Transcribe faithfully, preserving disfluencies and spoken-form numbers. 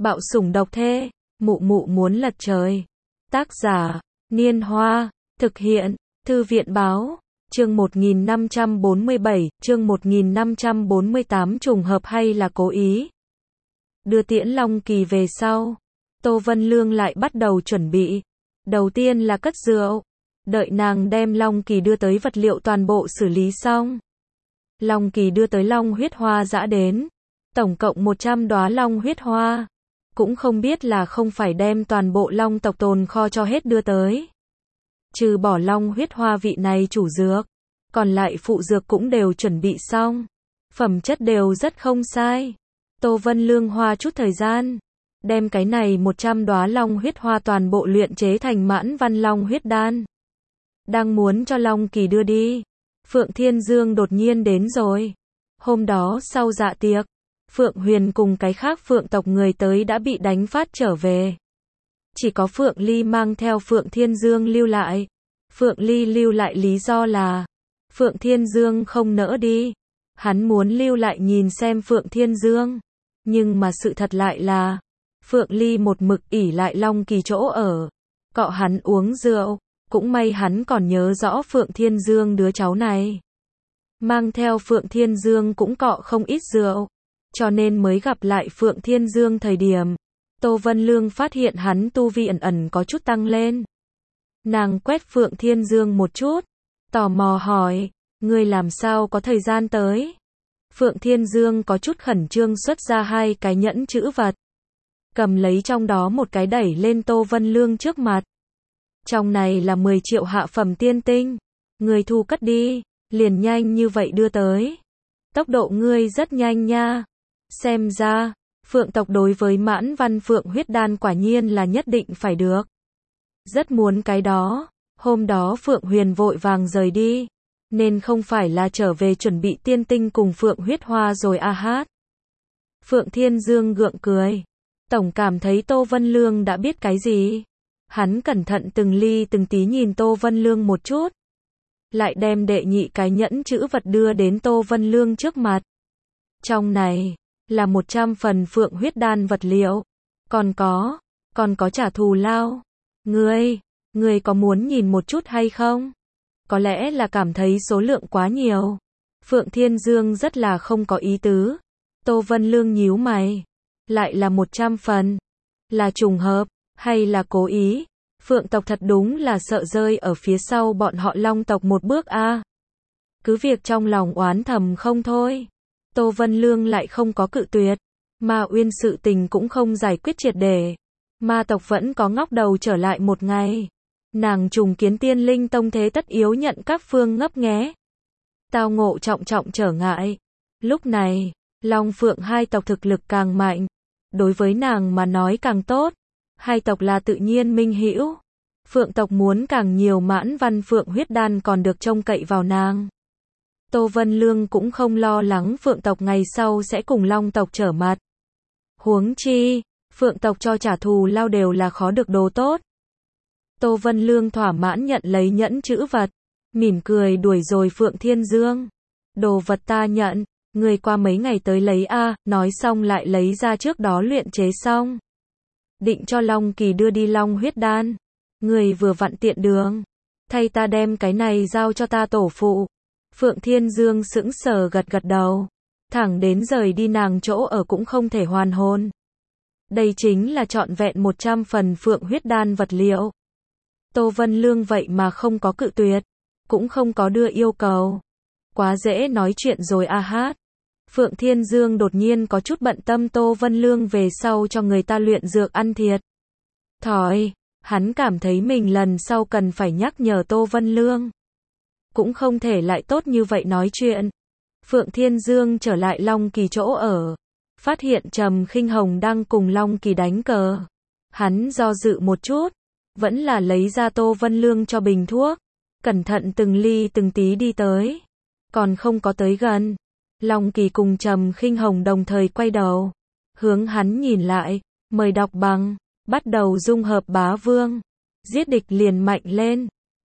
Bạo sủng độc thê, mụ mụ muốn lật trời. Tác giả, Niên Hoa, thực hiện, Thư viện báo, chương một nghìn năm trăm bốn mươi bảy, chương một nghìn năm trăm bốn mươi tám trùng hợp hay là cố ý. Đưa tiễn Long Kỳ về sau, Tô Vân Lương lại bắt đầu chuẩn bị. Đầu tiên là cất rượu, đợi nàng đem Long Kỳ đưa tới vật liệu toàn bộ xử lý xong. Long Kỳ đưa tới long huyết hoa dã đến, tổng cộng một trăm đóa long huyết hoa. Cũng không biết là không phải đem toàn bộ long tộc tồn kho cho hết đưa tới. Trừ bỏ long huyết hoa vị này chủ dược, còn lại phụ dược cũng đều chuẩn bị xong. Phẩm chất đều rất không sai. Tô Vân Lương hoa chút thời gian, đem cái này một trăm đóa long huyết hoa toàn bộ luyện chế thành mãn văn long huyết đan. Đang muốn cho Long Kỳ đưa đi, Phượng Thiên Dương đột nhiên đến rồi. Hôm đó sau dạ tiệc, Phượng Huyền cùng cái khác Phượng tộc người tới đã bị đánh phát trở về. Chỉ có Phượng Ly mang theo Phượng Thiên Dương lưu lại. Phượng Ly lưu lại lý do là Phượng Thiên Dương không nỡ đi. Hắn muốn lưu lại nhìn xem Phượng Thiên Dương. Nhưng mà sự thật lại là Phượng Ly một mực ỷ lại Long Kỳ chỗ ở, cọ hắn uống rượu. Cũng may hắn còn nhớ rõ Phượng Thiên Dương đứa cháu này. Mang theo Phượng Thiên Dương cũng cọ không ít rượu. Cho nên mới gặp lại Phượng Thiên Dương thời điểm, Tô Vân Lương phát hiện hắn tu vi ẩn ẩn có chút tăng lên. Nàng quét Phượng Thiên Dương một chút, tò mò hỏi, ngươi làm sao có thời gian tới? Phượng Thiên Dương có chút khẩn trương xuất ra hai cái nhẫn chữ vật. Cầm lấy trong đó một cái đẩy lên Tô Vân Lương trước mặt. Trong này là mười triệu hạ phẩm tiên tinh. Ngươi thu cất đi, liền nhanh như vậy đưa tới. Tốc độ ngươi rất nhanh nha. Xem ra, Phượng tộc đối với mãn văn Phượng huyết đan quả nhiên là nhất định phải được. Rất muốn cái đó. Hôm đó Phượng Huyền vội vàng rời đi, nên không phải là trở về chuẩn bị tiên tinh cùng Phượng huyết hoa rồi a hát. Phượng Thiên Dương gượng cười. Tổng cảm thấy Tô Vân Lương đã biết cái gì. Hắn cẩn thận từng ly từng tí nhìn Tô Vân Lương một chút. Lại đem đệ nhị cái nhẫn chữ vật đưa đến Tô Vân Lương trước mặt. Trong này là một trăm phần Phượng huyết đan vật liệu. Còn có, còn có trả thù lao. Ngươi, ngươi có muốn nhìn một chút hay không? Có lẽ là cảm thấy số lượng quá nhiều. Phượng Thiên Dương rất là không có ý tứ. Tô Vân Lương nhíu mày. Lại là một trăm phần. Là trùng hợp, hay là cố ý? Phượng tộc thật đúng là sợ rơi ở phía sau bọn họ Long tộc một bước a. À. Cứ việc trong lòng oán thầm không thôi. Tô Vân Lương lại không có cự tuyệt. Ma Uyên sự tình cũng không giải quyết triệt để. Ma tộc vẫn có ngóc đầu trở lại một ngày. Nàng trùng kiến Tiên Linh Tông thế tất yếu nhận các phương ngấp nghé. Tao ngộ trọng trọng trở ngại. Lúc này, Long Phượng hai tộc thực lực càng mạnh. Đối với nàng mà nói càng tốt. Hai tộc là tự nhiên minh hữu. Phượng tộc muốn càng nhiều mãn văn Phượng huyết đan còn được trông cậy vào nàng. Tô Vân Lương cũng không lo lắng Phượng tộc ngày sau sẽ cùng Long tộc trở mặt. Huống chi, Phượng tộc cho trả thù lao đều là khó được đồ tốt. Tô Vân Lương thỏa mãn nhận lấy nhẫn chữ vật, mỉm cười đuổi rồi Phượng Thiên Dương. Đồ vật ta nhận, người qua mấy ngày tới lấy a, nói xong lại lấy ra trước đó luyện chế xong. Định cho Long Kỳ đưa đi long huyết đan. Người vừa vặn tiện đường. Thay ta đem cái này giao cho ta tổ phụ. Phượng Thiên Dương sững sờ gật gật đầu. Thẳng đến rời đi nàng chỗ ở cũng không thể hoàn hồn. Đây chính là trọn vẹn một trăm phần Phượng huyết đan vật liệu. Tô Vân Lương vậy mà không có cự tuyệt. Cũng không có đưa yêu cầu. Quá dễ nói chuyện rồi a hát. Phượng Thiên Dương đột nhiên có chút bận tâm Tô Vân Lương về sau cho người ta luyện dược ăn thiệt. Thỏi, hắn cảm thấy mình lần sau cần phải nhắc nhở Tô Vân Lương. Cũng không thể lại tốt như vậy nói chuyện. Phượng Thiên Dương trở lại Long Kỳ chỗ ở. Phát hiện Trầm Khinh Hồng đang cùng Long Kỳ đánh cờ. Hắn do dự một chút. Vẫn là lấy ra Tô Vân Lương cho bình thuốc. Cẩn thận từng ly từng tí đi tới. Còn không có tới gần. Long Kỳ cùng Trầm Khinh Hồng đồng thời quay đầu. Hướng hắn nhìn lại. Mời đọc bằng. Bắt đầu dung hợp bá vương. Giết địch liền mạnh lên.